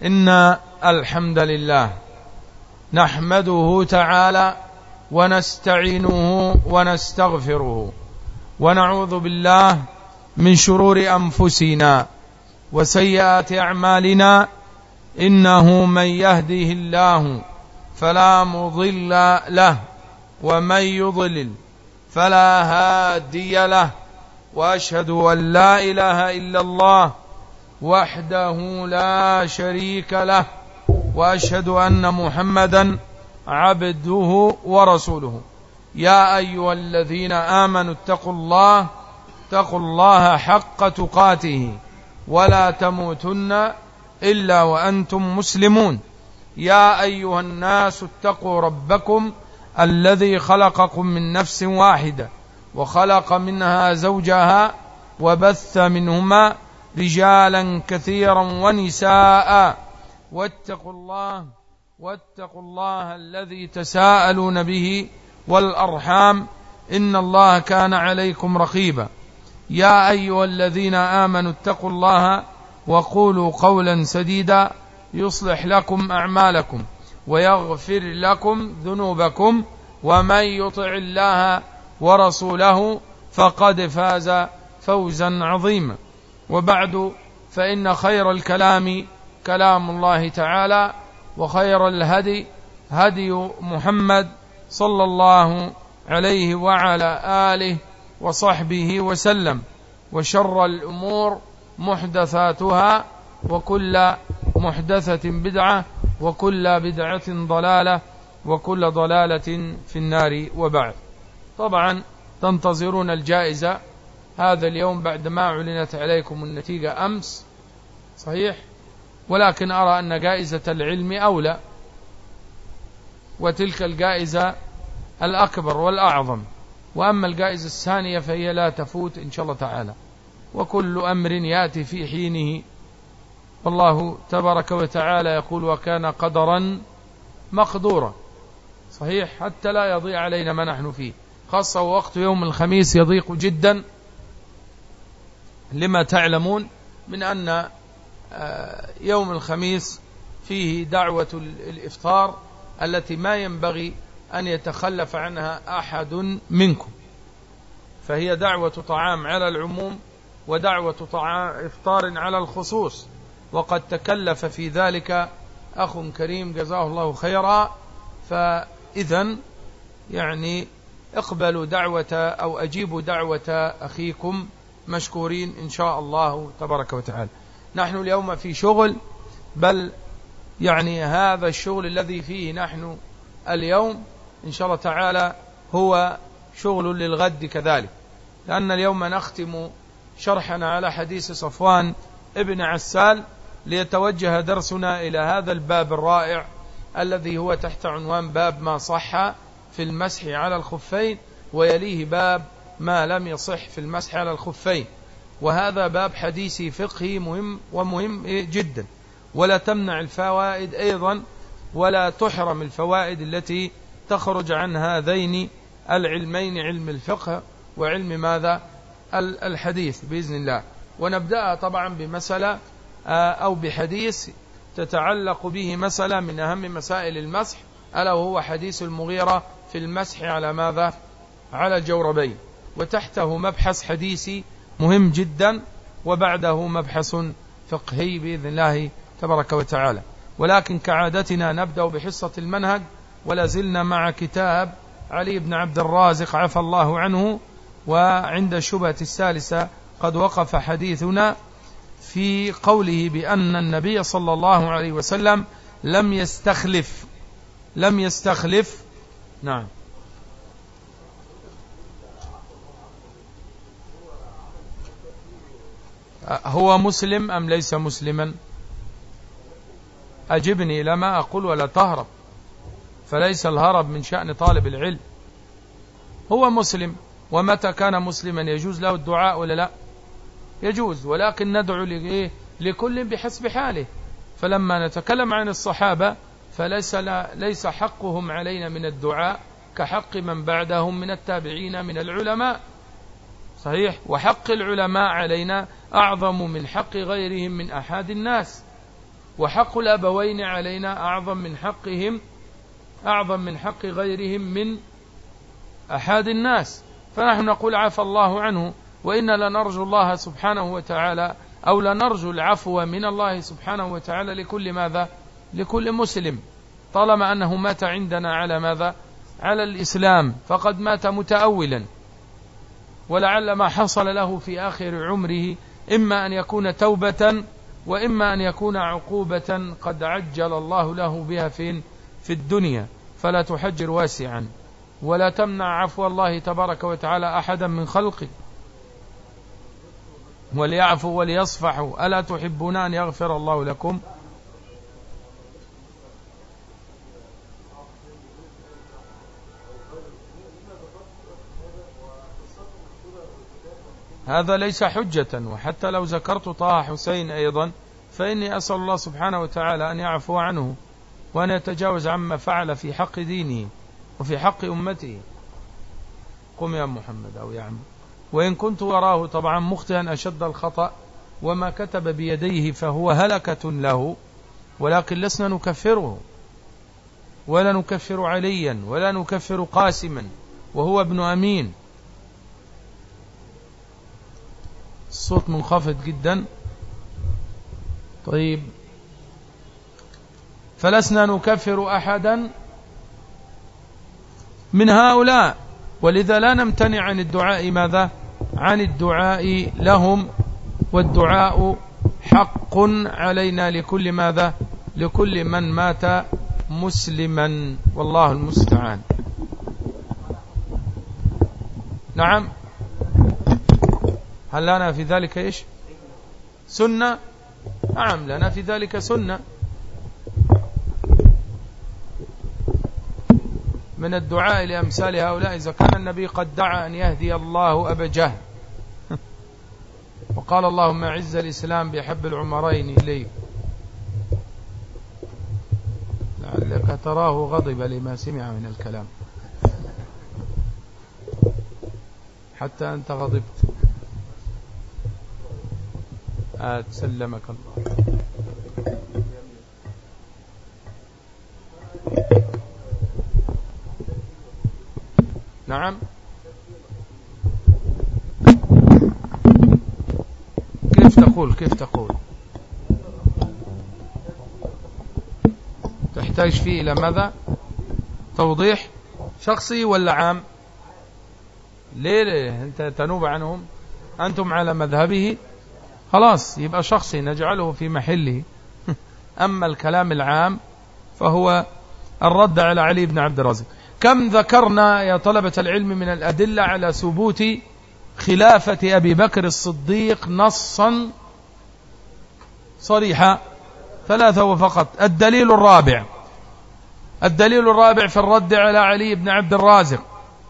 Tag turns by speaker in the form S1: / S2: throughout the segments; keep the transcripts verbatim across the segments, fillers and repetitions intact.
S1: إن الحمد لله نحمده تعالى ونستعينه ونستغفره ونعوذ بالله من شرور أنفسنا وسيئات أعمالنا، إنه من يهده الله فلا مضل له ومن يضلل فلا هادي له، وأشهد أن لا إله إلا الله وحده لا شريك له، وأشهد أن محمدا عبده ورسوله. يا أيها الذين آمنوا اتقوا الله اتقوا الله حق تقاته ولا تموتن إلا وأنتم مسلمون. يا أيها الناس اتقوا ربكم الذي خلقكم من نفس واحدة وخلق منها زوجها وبث منهما رجالا كثيرا ونساء، واتقوا الله واتقوا الله الذي تساءلون به والأرحام، إن الله كان عليكم رقيبا. يا أيها الذين آمنوا اتقوا الله وقولوا قولا سديدا يصلح لكم أعمالكم ويغفر لكم ذنوبكم، ومن يطع الله ورسوله فقد فاز فوزا عظيما. وبعد، فإن خير الكلام كلام الله تعالى، وخير الهدي هدي محمد صلى الله عليه وعلى آله وصحبه وسلم، وشر الأمور محدثاتها، وكل محدثة بدعة، وكل بدعة ضلالة، وكل ضلالة في النار. وبعد، طبعا تنتظرون الجائزة هذا اليوم بعدما أعلنت عليكم النتيجة أمس، صحيح؟ ولكن أرى أن جائزة العلم أولى، وتلك الجائزة الأكبر والأعظم، وأما الجائزة الثانية فهي لا تفوت إن شاء الله تعالى، وكل أمر يأتي في حينه. والله تبارك وتعالى يقول: وكان قدرا مقدورا، صحيح؟ حتى لا يضيع علينا ما نحن فيه، خاصة وقت يوم الخميس يضيق جدا، لما تعلمون من أن يوم الخميس فيه دعوة الإفطار التي ما ينبغي أن يتخلف عنها أحد منكم، فهي دعوة طعام على العموم ودعوة طعام إفطار على الخصوص، وقد تكلف في ذلك أخ كريم جزاه الله خيرا. فإذن يعني اقبلوا دعوة أو أجيبوا دعوة أخيكم مشكورين إن شاء الله تبارك وتعالى. نحن اليوم في شغل، بل يعني هذا الشغل الذي فيه نحن اليوم إن شاء الله تعالى هو شغل للغد كذلك، لأن اليوم نختم شرحنا على حديث صفوان ابن عسال، ليتوجه درسنا إلى هذا الباب الرائع الذي هو تحت عنوان باب ما صح في المسح على الخفين، ويليه باب ما لم يصح في المسح على الخفين. وهذا باب حديثي فقهي مهم ومهم جدا، ولا تمنع الفوائد أيضا ولا تحرم الفوائد التي تخرج عن هذين العلمين، علم الفقه وعلم ماذا الحديث بإذن الله. ونبدأ طبعا بمسألة أو بحديث تتعلق به مسألة من أهم مسائل المسح، ألا وهو حديث المغيرة في المسح على ماذا؟ على الجوربين، وتحته مبحث حديثي مهم جدا، وبعده مبحث فقهي بإذن الله تبارك وتعالى. ولكن كعادتنا نبدأ بحصة المنهج، ولا زلنا مع كتاب علي بن عبد الرازق عفى الله عنه. وعند الشبهة الثالثة قد وقف حديثنا في قوله بأن النبي صلى الله عليه وسلم لم يستخلف لم يستخلف نعم هو مسلم أم ليس مسلما؟ أجبني، لما أقول ولا تهرب، فليس الهرب من شأن طالب العلم. هو مسلم، ومتى كان مسلما يجوز له الدعاء ولا لا؟ يجوز، ولكن ندعو لكل بحسب حاله. فلما نتكلم عن الصحابة فليس ليس حقهم علينا من الدعاء كحق من بعدهم من التابعين من العلماء، صحيح؟ وحق العلماء علينا أعظم من حق غيرهم من أحد الناس، وحق الأبوين علينا أعظم من حقهم، أعظم من حق غيرهم من أحد الناس، فنحن نقول عفى الله عنه، وإنا لنرجو الله سبحانه وتعالى أو لنرجو العفو من الله سبحانه وتعالى لكل ماذا؟ لكل مسلم، طالما أنه مات عندنا على ماذا؟ على الإسلام، فقد مات متأولا، ولعل ما حصل له في آخر عمره إما أن يكون توبة وإما أن يكون عقوبة قد عجل الله له بها في في الدنيا، فلا تحجر واسعا ولا تمنع عفو الله تبارك وتعالى أحدا من خلقه، وليعفوا وليصفحوا، ألا تحبون أن يغفر الله لكم؟ هذا ليس حجة، وحتى لو ذكرت طه حسين أيضا فإني أسأل الله سبحانه وتعالى أن يعفو عنه وأن يتجاوز عما فعل في حق دينه وفي حق أمته. قم يا محمد أو يا عم. وإن كنت وراه طبعا مخطئا أشد الخطأ وما كتب بيديه فهو هلكة له، ولكن لسنا نكفره ولا نكفر عليا ولا نكفر قاسما وهو ابن أمين. الصوت منخفض جدا. طيب، فلسنا نكفر أحدا من هؤلاء، ولذا لا نمتنع عن الدعاء ماذا؟ عن الدعاء لهم، والدعاء حق علينا لكل ماذا؟ لكل من مات مسلما، والله المستعان. نعم، هل لنا في ذلك إيش؟ سنة؟ نعم لنا في ذلك سنة. من الدعاء لأمثال هؤلاء إذا كان النبي قد دعا أن يهدي الله أبا جهل وقال اللهم أعز الإسلام بحب العمرين إليك، لعلك تراه غضب لما سمع من الكلام حتى أنت غضبت. آه سلمك الله. نعم، كيف تقول كيف تقول تحتاج فيه إلى ماذا؟ توضيح شخصي ولا عام؟ ليه, ليه أنت تنوب عنهم؟ أنتم على مذهبه، خلاص يبقى شخصي نجعله في محله. أما الكلام العام فهو الرد على علي بن عبد الرازق. كم ذكرنا يا طلبة العلم من الأدلة على ثبوت خلافة أبي بكر الصديق نصا صريحا؟ ثلاثة وفقط. الدليل الرابع الدليل الرابع في الرد على علي بن عبد الرازق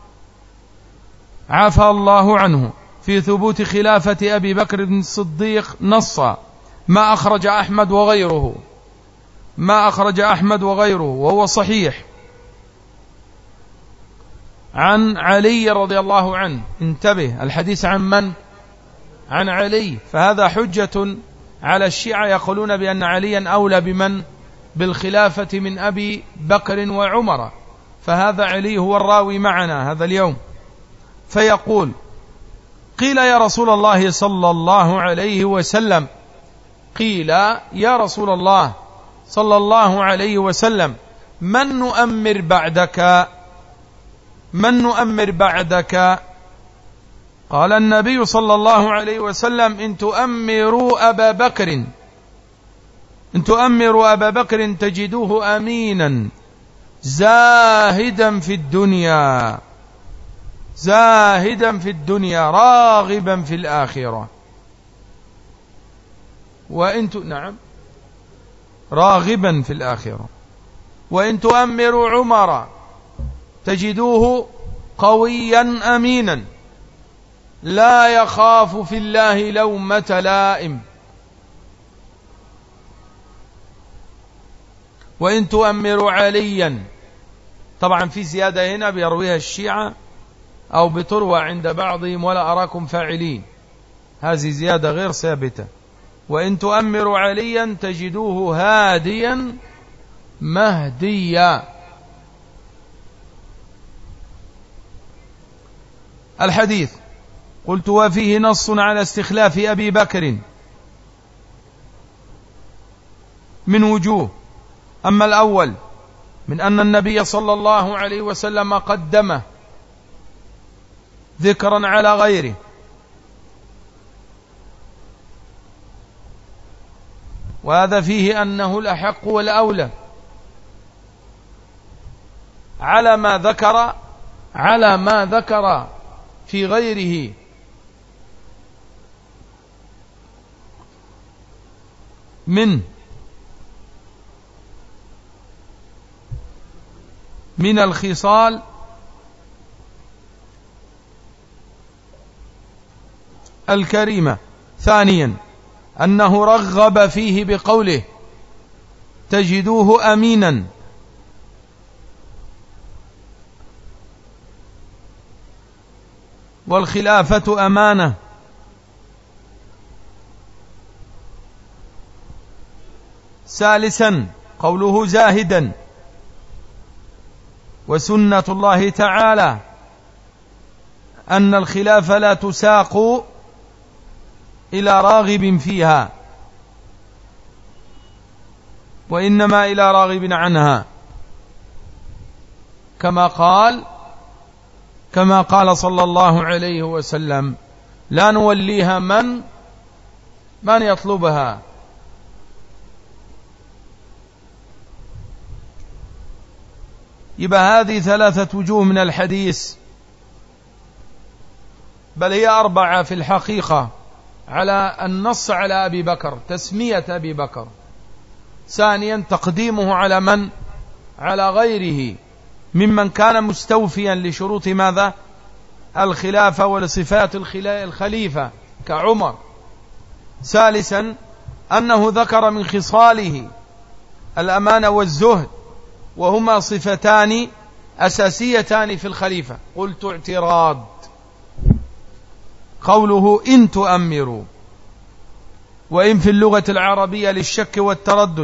S1: عفى الله عنه في ثبوت خلافة أبي بكر بن الصديق نصا ما أخرج أحمد وغيره ما أخرج أحمد وغيره وهو صحيح عن علي رضي الله عنه. انتبه، الحديث عن من؟ عن علي، فهذا حجة على الشيعة يقولون بأن عليا أولى بمن؟ بالخلافة من أبي بكر وعمر، فهذا علي هو الراوي معنا هذا اليوم، فيقول قيل يا رسول الله صلى الله عليه وسلم قيل يا رسول الله صلى الله عليه وسلم من نؤمر بعدك من نؤمر بعدك قال النبي صلى الله عليه وسلم إن تؤمروا أبا بكر إن تؤمروا أبا بكر تجدوه أمينا زاهدا في الدنيا زاهدا في الدنيا راغبا في الآخرة وإن ت... نعم راغبا في الآخرة وإن تؤمروا عمر تجدوه قويا أمينا لا يخاف في الله لومة لائم وإن تؤمروا عليا. طبعا في زيادة هنا بيرويها الشيعة أو بتروى عند بعضهم ولا أراكم فاعلين، هذه زيادة غير ثابتة، وإن تؤمروا عليا تجدوه هاديا مهديا. الحديث قلت وفيه نص على استخلاف أبي بكر من وجوه. أما الأول من أن النبي صلى الله عليه وسلم قدمه ذكرا على غيره، وهذا فيه أنه الأحق والأولى على ما ذكر على ما ذكر في غيره من من الخصال الكريمة. ثانيا أنه رغب فيه بقوله تجدوه أمينا، والخلافة أمانة. ثالثا قوله زاهدا، وسنة الله تعالى أن الخلافة لا تساق إلى راغب فيها، وإنما إلى راغب عنها، كما قال كما قال صلى الله عليه وسلم لا نوليها من من يطلبها. يبقى هذه ثلاثة وجوه من الحديث، بل هي أربعة في الحقيقة، على النص على أبي بكر، تسمية أبي بكر. ثانيا تقديمه على من؟ على غيره ممن كان مستوفيا لشروط ماذا؟ الخلافة ولصفات الخليفة كعمر. ثالثا أنه ذكر من خصاله الأمانة والزهد، وهما صفتان أساسيتان في الخليفة. قلت اعتراض قوله إن تؤمروا، وإن في اللغة العربية للشك والتردد،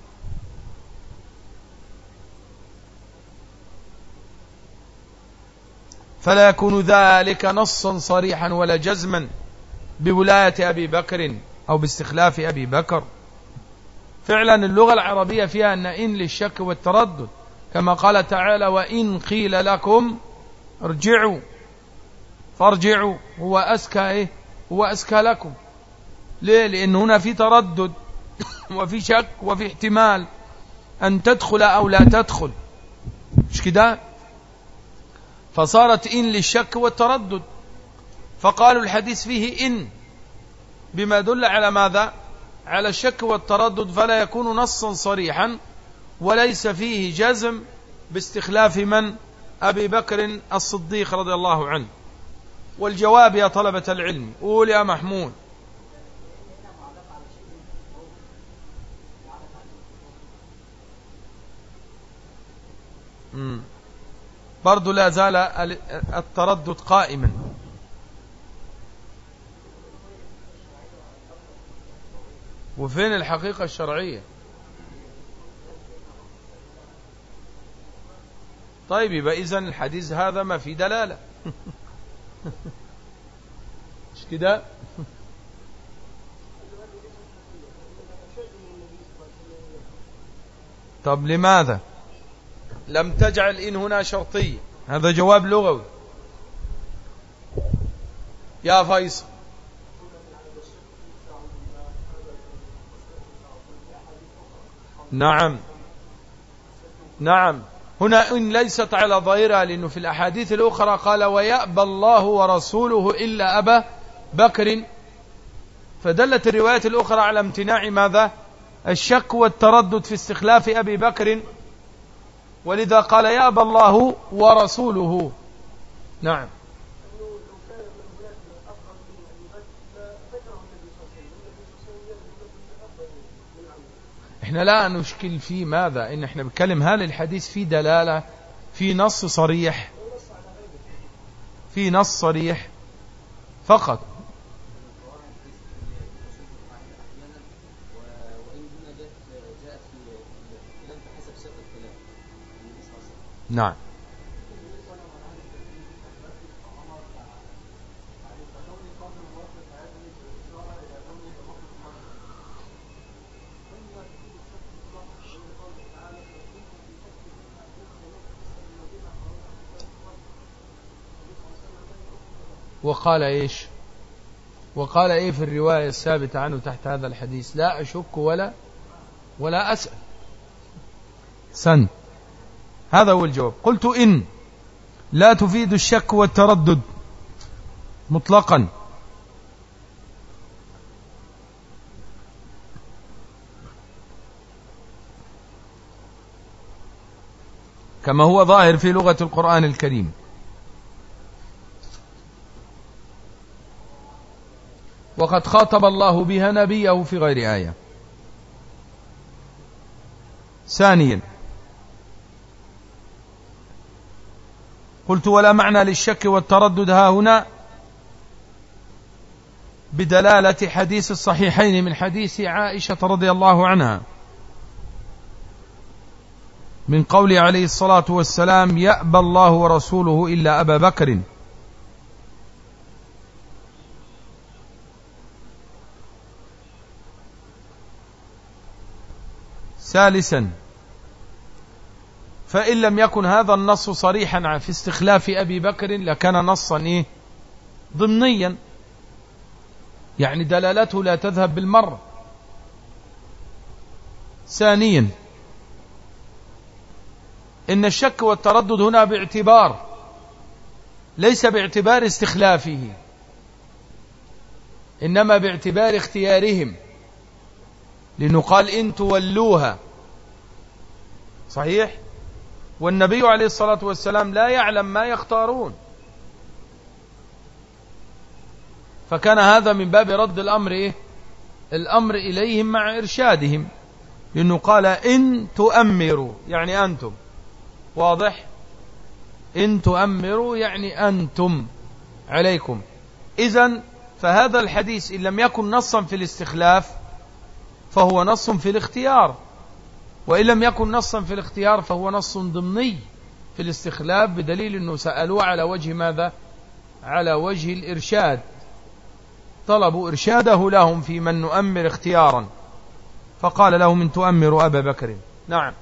S1: فلا يكون ذلك نصا صريحا ولا جزما بولاية أبي بكر أو باستخلاف أبي بكر. فعلا اللغة العربية فيها أن إن للشك والتردد، كما قال تعالى وإن قيل لكم ارجعوا فارجعوا، هو أزكى إيه؟ هو أزكى لكم. ليه؟ لأن هنا في تردد وفي شك وفي احتمال أن تدخل أو لا تدخل، مش كده؟ فصارت إن للشك والتردد، فقالوا الحديث فيه إن بما دل على ماذا؟ على الشك والتردد، فلا يكون نصا صريحا، وليس فيه جزم باستخلاف من؟ أبي بكر الصديق رضي الله عنه. والجواب يا طلبة العلم، قول يا محمود. مم. برضو لا زال التردد قائما. وفين الحقيقة الشرعية؟ طيب يبقى إذن الحديث هذا ما في دلالة مش كده؟ طب لماذا لم تجعل إن هنا شرطية؟ هذا جواب لغوي يا فيصل. نعم نعم، هنا إن ليست على ظاهرها، لأنه في الأحاديث الأخرى قال ويأبى الله ورسوله إلا أبا بكر، فدلت الروايات الأخرى على امتناع ماذا؟ الشك والتردد في استخلاف أبي بكر، ولذا قال يأبى الله ورسوله. نعم. احنا لا نشكل في ماذا، ان احنا بنتكلم هل الحديث فيه دلالة، في نص صريح، في نص صريح فقط. نعم. وقال إيش؟ وقال إيه في الرواية الثابتة عنه تحت هذا الحديث؟ لا أشك ولا ولا أسأل. سن. هذا هو الجواب. قلت إن لا تفيد الشك والتردد مطلقا، كما هو ظاهر في لغة القرآن الكريم. وقد خاطب الله بها نبيه في غير آية. ثانيا قلت ولا معنى للشك والتردد ها هنا بدلالة حديث الصحيحين من حديث عائشة رضي الله عنها من قول عليه الصلاة والسلام يأبى الله ورسوله إلا أبا بكر. ثالثا فإن لم يكن هذا النص صريحا في استخلاف أبي بكر لكان نصا إيه؟ ضمنيا، يعني دلالته لا تذهب بالمرة. ثانيا إن الشك والتردد هنا باعتبار، ليس باعتبار استخلافه، إنما باعتبار اختيارهم، لأنه قال إن تولوها. صحيح؟ والنبي عليه الصلاة والسلام لا يعلم ما يختارون، فكان هذا من باب رد الأمر إيه؟ الأمر إليهم مع إرشادهم، لأنه قال إن تؤمروا يعني أنتم. واضح؟ إن تؤمروا يعني أنتم عليكم. إذن فهذا الحديث إن لم يكن نصا في الاستخلاف فهو نص في الاختيار، وإن لم يكن نصا في الاختيار فهو نص ضمني في الاستخلاف، بدليل أنه سألوه على وجه ماذا؟ على وجه الإرشاد، طلبوا إرشاده لهم في من نؤمر اختيارا، فقال لهم إن تؤمروا أبا بكر. نعم.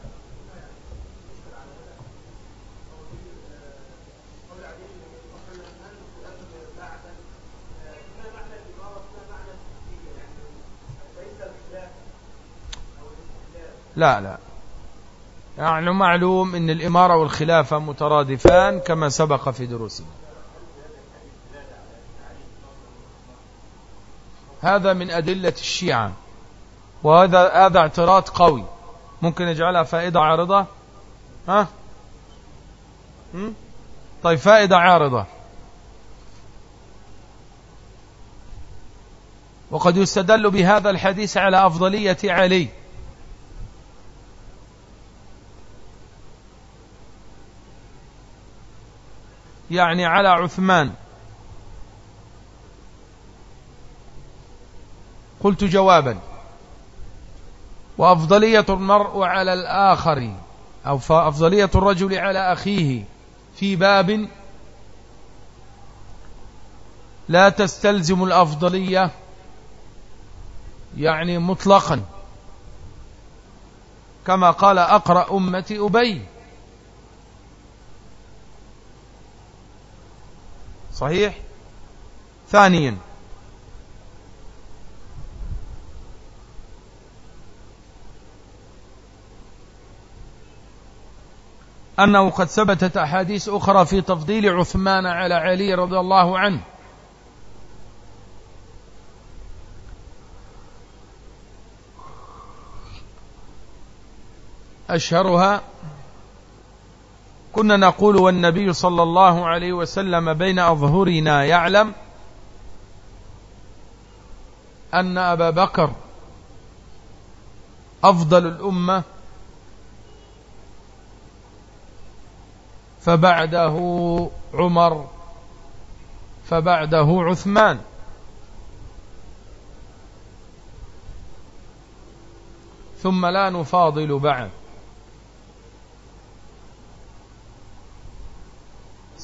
S1: لا لا، يعني معلوم أن الإمارة والخلافة مترادفان كما سبق في دروسنا. هذا من أدلة الشيعة، وهذا هذا اعتراض قوي، ممكن نجعلها فائدة عارضة. ها؟ هم؟ طيب فائدة عارضة. وقد يستدل بهذا الحديث على أفضلية علي، يعني على عثمان. قلت جوابا: وأفضلية المرء على الآخر أو فأفضلية الرجل على أخيه في باب لا تستلزم الأفضلية يعني مطلقا، كما قال أقرأ أمتي أبي. صحيح. ثانيا أنه قد ثبتت أحاديث أخرى في تفضيل عثمان على علي رضي الله عنه، أشهرها: كنا نقول والنبي صلى الله عليه وسلم بين أظهرنا يعلم أن أبا بكر أفضل الأمة، فبعده عمر، فبعده عثمان. ثم لا نفاضل بعد.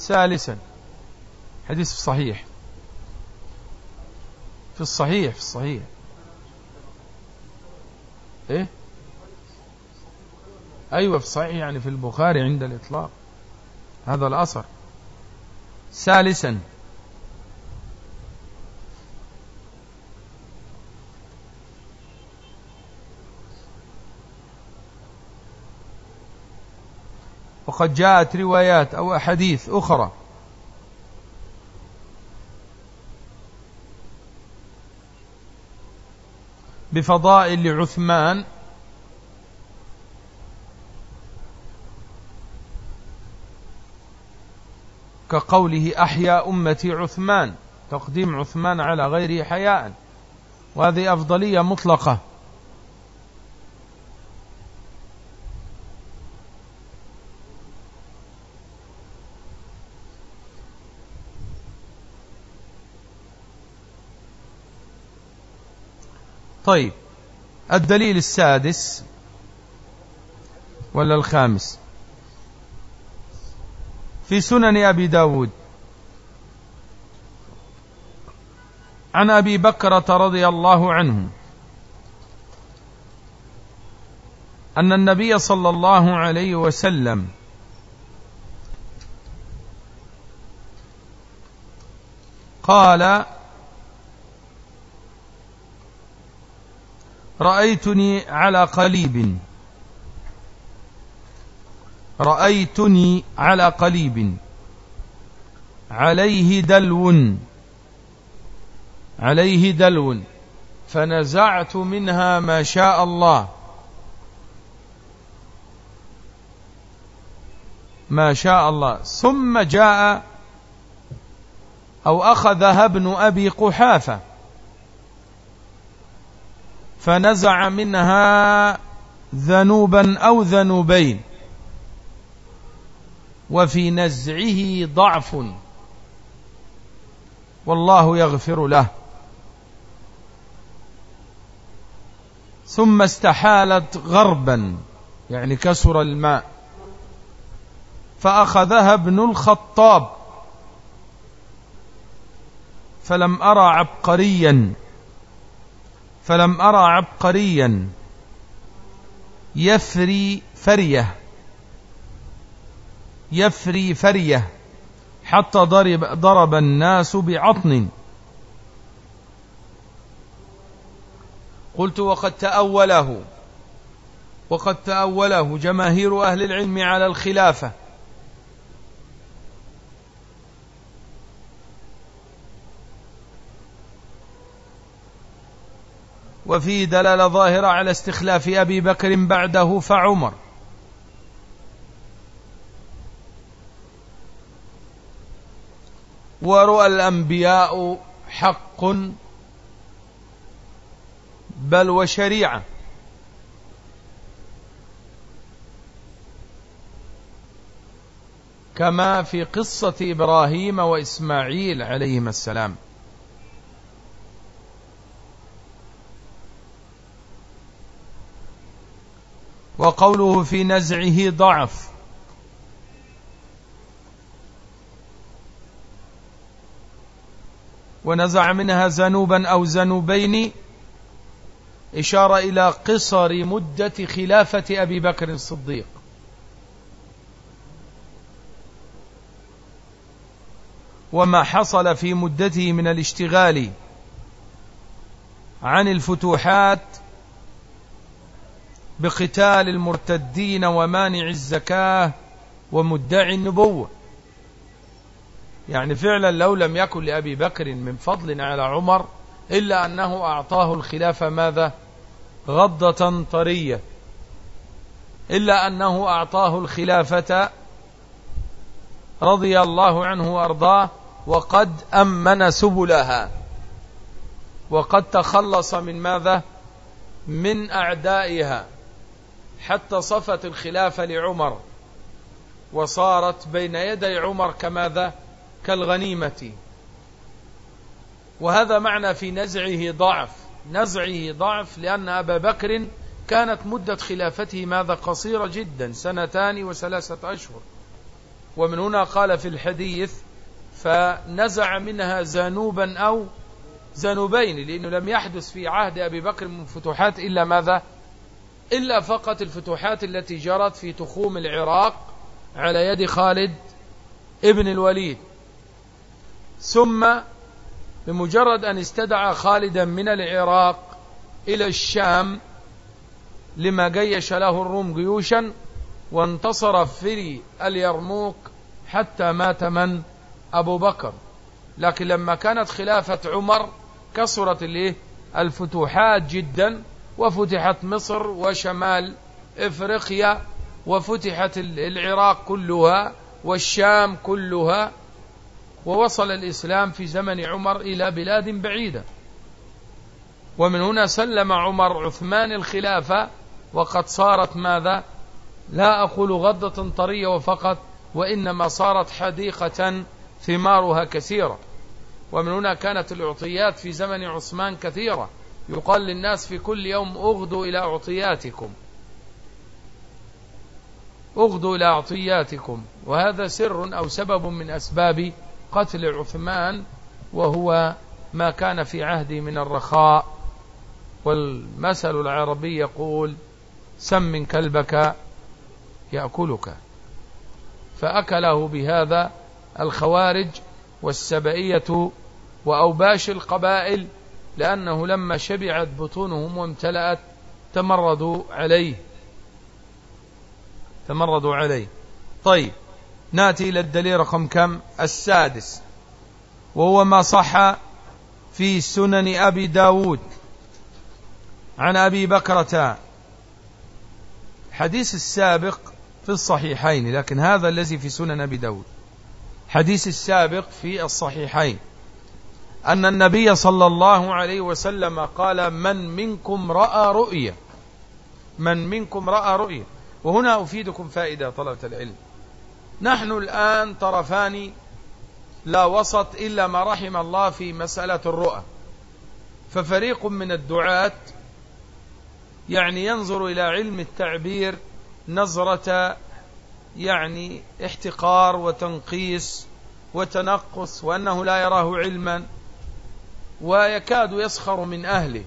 S1: ثالثا، حديث في الصحيح في الصحيح في الصحيح إيه أيوة في الصحيح، يعني في البخاري عند الإطلاق هذا الأثر. ثالثا، وقد جاءت روايات أو أحاديث أخرى بفضائل لعثمان كقوله أحيا أمتي عثمان، تقديم عثمان على غيره حياء، وهذه أفضلية مطلقة. طيب، الدليل السادس ولا الخامس؟ في سنن أبي داود عن أبي بكرة رضي الله عنه أن النبي صلى الله عليه وسلم قال: رأيتني على قليب رأيتني على قليب عليه دلو عليه دلو فنزعت منها ما شاء الله ما شاء الله ثم جاء أو أخذها ابن أبي قحافة فنزع منها ذنوبا أو ذنوبين، وفي نزعه ضعف والله يغفر له. ثم استحالت غربا، يعني كسر الماء، فأخذها ابن الخطاب فلم أرى عبقريا فلم أرى عبقريا يفري فريه يفري فريه حتى ضرب, ضرب الناس بعطن. قلت: وقد تأوله وقد تأوله جماهير أهل العلم على الخلافة، وفيه دلالة ظاهرة على استخلاف أبي بكر بعده فعمر. ورؤى الأنبياء حق بل وشريعة، كما في قصة إبراهيم وإسماعيل عليهما السلام. وقوله في نزعه ضعف، ونزع منها ذنوبا أو ذنوبين، إشارة إلى قصر مدة خلافة أبي بكر الصديق، وما حصل في مدته من الاشتغال عن الفتوحات بقتال المرتدين ومانع الزكاة ومدعي النبوة. يعني فعلا لو لم يكن لأبي بكر من فضل على عمر إلا أنه أعطاه الخلافة ماذا؟ غضة طرية، إلا أنه أعطاه الخلافة رضي الله عنه وأرضاه وقد أمن سبلها، وقد تخلص من ماذا؟ من أعدائها، حتى صفت الخلافة لعمر وصارت بين يدي عمر كماذا؟ كالغنيمة. وهذا معنى في نزعه ضعف، نزعه ضعف لأن أبا بكر كانت مدة خلافته ماذا؟ قصيرة جدا، سنتان وثلاثة أشهر، ومن هنا قال في الحديث فنزع منها زنوبا أو زنوبين، لأنه لم يحدث في عهد أبي بكر من فتوحات إلا ماذا؟ إلا فقط الفتوحات التي جرت في تخوم العراق على يد خالد ابن الوليد. ثم بمجرد أن استدعى خالدا من العراق إلى الشام لما جيش له الروم جيوشا، وانتصر في اليرموك حتى مات من؟ أبو بكر. لكن لما كانت خلافة عمر كثرت الفتوحات جدا، وفتحت مصر وشمال إفريقيا، وفتحت العراق كلها والشام كلها، ووصل الإسلام في زمن عمر إلى بلاد بعيدة. ومن هنا سلم عمر عثمان الخلافة وقد صارت ماذا؟ لا أقول غضة طرية وفقط، وإنما صارت حديقة ثمارها كثيرة. ومن هنا كانت الأعطيات في زمن عثمان كثيرة، يقال للناس في كل يوم اغدوا إلى أعطياتكم، اغدوا إلى أعطياتكم. وهذا سر أو سبب من أسباب قتل عثمان، وهو ما كان في عهده من الرخاء. والمثل العربي يقول سمن كلبك يأكلك، فأكله بهذا الخوارج والسبئية وأوباش القبائل، لأنه لما شبعت بطونهم وامتلأت تمردوا عليه تمردوا عليه طيب، نأتي إلى الدليل رقم كم؟ السادس، وهو ما صح في سنن أبي داود عن أبي بكرة. حديث السابق في الصحيحين، لكن هذا الذي في سنن أبي داود. حديث السابق في الصحيحين أن النبي صلى الله عليه وسلم قال من منكم رأى رؤيا، من منكم رأى رؤيا. وهنا أفيدكم فائدة طلبة العلم. نحن الآن طرفان لا وسط إلا ما رحم الله في مسألة الرؤى. ففريق من الدعاة يعني ينظر إلى علم التعبير نظرة يعني احتقار وتنقيس وتنقص، وأنه لا يراه علما، ويكاد يسخر من أهله.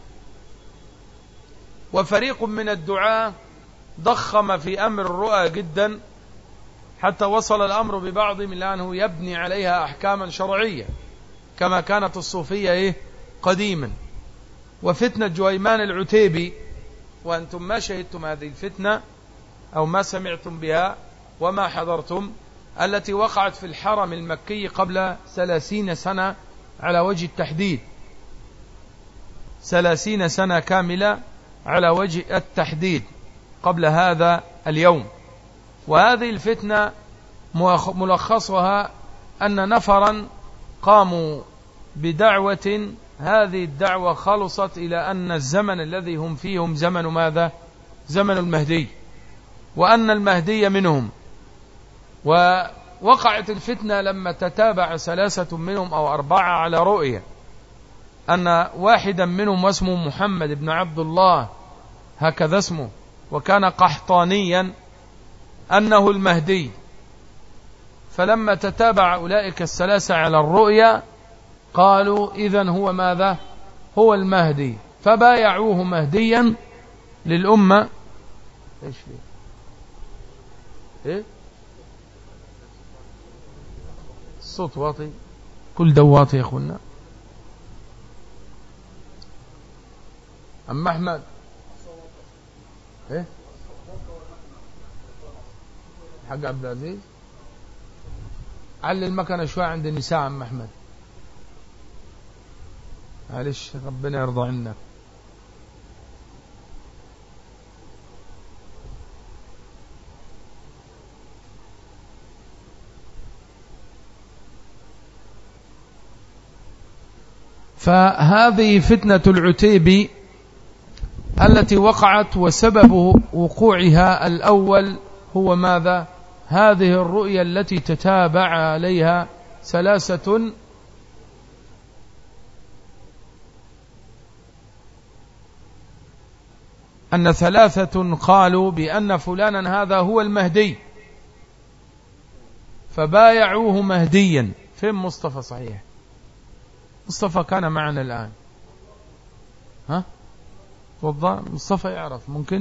S1: وفريق من الدعاة ضخم في أمر الرؤى جدا، حتى وصل الأمر ببعضهم إلى أنه يبني عليها أحكاما شرعية، كما كانت الصوفية إيه قديما. وفتنة جويمان العتيبي، وأنتم ما شهدتم هذه الفتنة أو ما سمعتم بها وما حضرتم، التي وقعت في الحرم المكي قبل ثلاثين سنة على وجه التحديد، ثلاثين سنة كاملة على وجه التحديد قبل هذا اليوم. وهذه الفتنة ملخصها أن نفرا قاموا بدعوة، هذه الدعوة خلصت إلى أن الزمن الذي هم فيه هم زمن ماذا؟ زمن المهدي، وأن المهدي منهم. ووقعت الفتنة لما تتابع ثلاثة منهم أو أربعة على رؤية أن واحدا منهم واسمه محمد بن عبد الله، هكذا اسمه، وكان قحطانيا، أنه المهدي. فلما تتابع أولئك الثلاثة على الرؤيا قالوا إذن هو ماذا؟ هو المهدي، فبايعوه مهديا للأمة. إيش فيه؟ إيه؟ الصوت واطي، كل دواطي يا أخونا. أم أحمد إيه؟ حق عبد العزيز علي المكنة شوي عند النساء. أم أحمد معلش، ربنا يرضى عنك. فهذه فتنة العتيبي التي وقعت، وسبب وقوعها الأول هو ماذا؟ هذه الرؤيا التي تتابع عليها ثلاثة أن ثلاثة قالوا بأن فلانا هذا هو المهدي، فبايعوه مهديا. فين مصطفى؟ صحيح مصطفى كان معنا الآن، ها تفضل مصطفى يعرف ممكن.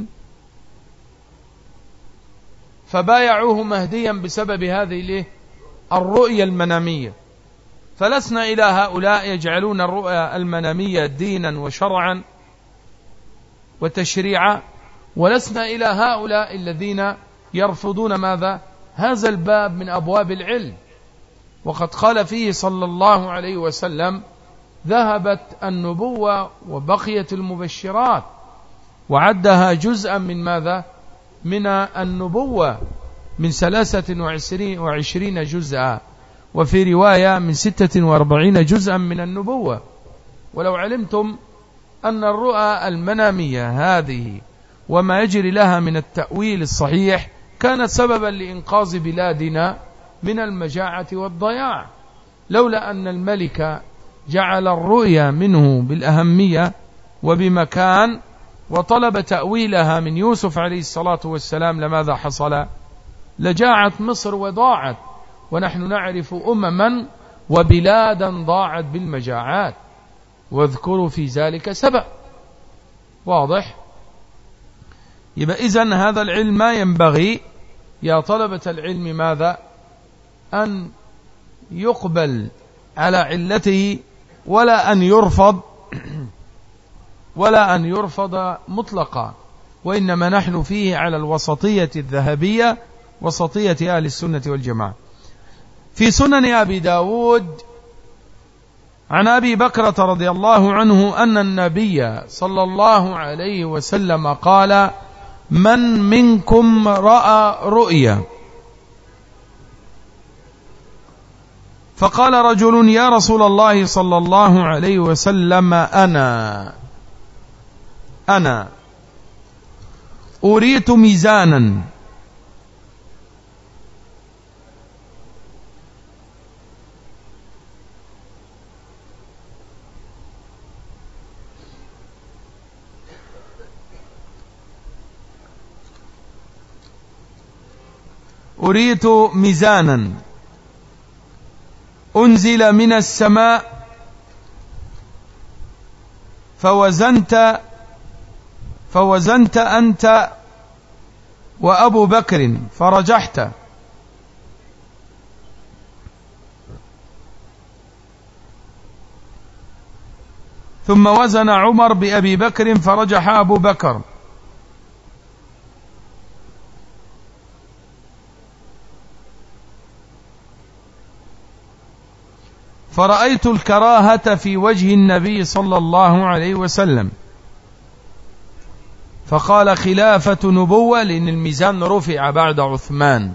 S1: فبايعوه مهديا بسبب هذه الايه الرؤيا المنامية. فلسنا إلى هؤلاء يجعلون الرؤيا المنامية دينا وشرعا وتشريعا، ولسنا إلى هؤلاء الذين يرفضون ماذا؟ هذا الباب من أبواب العلم. وقد قال فيه صلى الله عليه وسلم: ذهبت النبوة وبقيت المبشرات، وعدها جزءا من ماذا؟ من النبوة، من ثلاثة وعشرين, وعشرين جزءا، وفي رواية من ستة واربعين جزءا من النبوة. ولو علمتم أن الرؤى المنامية هذه وما يجري لها من التأويل الصحيح كانت سببا لإنقاذ بلادنا من المجاعة والضياع، لولا أن الملك جعل الرؤيا منه بالأهمية وبمكان وطلب تأويلها من يوسف عليه الصلاة والسلام، لماذا حصل؟ لجاعت مصر وضاعت، ونحن نعرف أمما وبلادا ضاعت بالمجاعات، واذكروا في ذلك سبب. واضح؟ يبقى إذن هذا العلم ما ينبغي يا طلبة العلم ماذا؟ أن يقبل على علته، ولا أن يرفض ولا أن يرفض مطلقا، وإنما نحن فيه على الوسطية الذهبية، وسطية أهل السنة والجماعة. في سنن أبي داود عن أبي بكرة رضي الله عنه أن النبي صلى الله عليه وسلم قال: من منكم رأى رؤيا؟ فقال رجل: يا رسول الله صلى الله عليه وسلم أنا أنا أريت ميزانا أريت ميزانا أنزل من السماء فوزنت فوزنت أنت وأبو بكر فرجحت، ثم وزن عمر بأبي بكر فرجح أبو بكر، فرأيت الكراهة في وجه النبي صلى الله عليه وسلم، فقال: خلافة نبوة، لأن الميزان رفع بعد عثمان،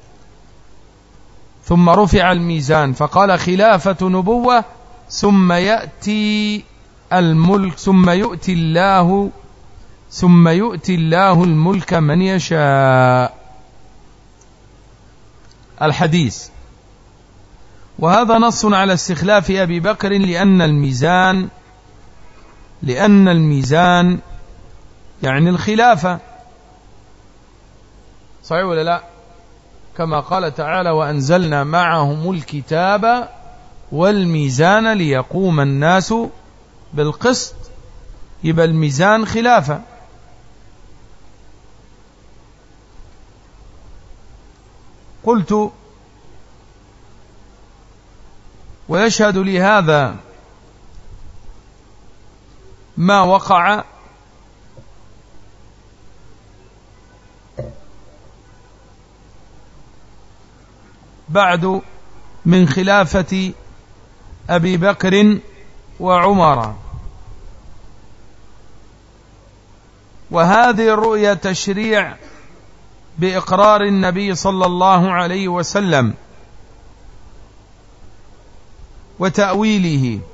S1: ثم رفع الميزان، فقال: خلافة نبوة، ثم يأتي الملك ثم يؤتي الله ثم يؤتي الله الملك من يشاء. الحديث. وهذا نص على استخلاف أبي بكر، لأن الميزان لأن الميزان يعني الخلافة، صحيح ولا لا؟ كما قال تعالى: وأنزلنا معهم الكتاب والميزان ليقوم الناس بالقسط. يبقى الميزان خلافة. قلت: ويشهد لهذا ما وقع بعد من خلافة أبي بكر وعمر. وهذه الرؤيا تشريع بإقرار النبي صلى الله عليه وسلم وتأويله.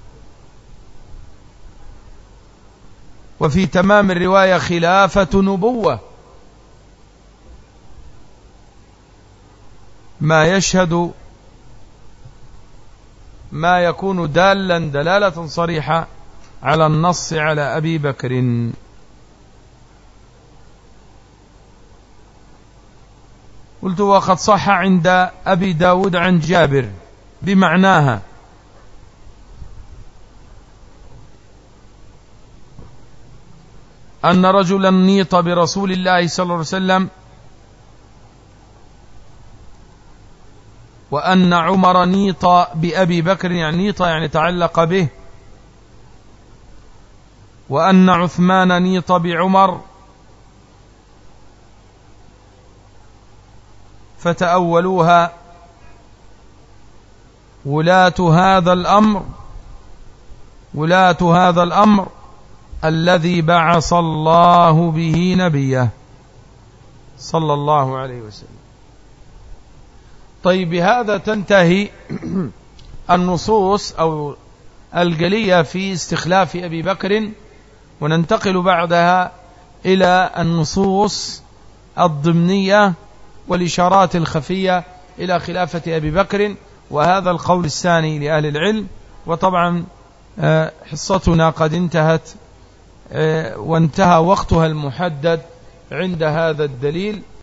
S1: وفي تمام الرواية خلافة نبوة، ما يشهد ما يكون دالا دلالة صريحة على النص على أبي بكر. قلت وقد صح عند أبي داود عن جابر بمعناها، أن رجلا نيط برسول الله صلى الله عليه وسلم، وأن عمر نيط بأبي بكر، يعني نيط يعني تعلق به، وأن عثمان نيط بعمر، فتأولوها ولاة هذا الأمر ولاة هذا الأمر الذي بعث الله به نبيه صلى الله عليه وسلم. طيب، بهذا تنتهي النصوص أو الجلية في استخلاف أبي بكر، وننتقل بعدها إلى النصوص الضمنية والإشارات الخفية إلى خلافة أبي بكر، وهذا القول الثاني لأهل العلم. وطبعا حصتنا قد انتهت وانتهى وقتها المحدد عند هذا الدليل.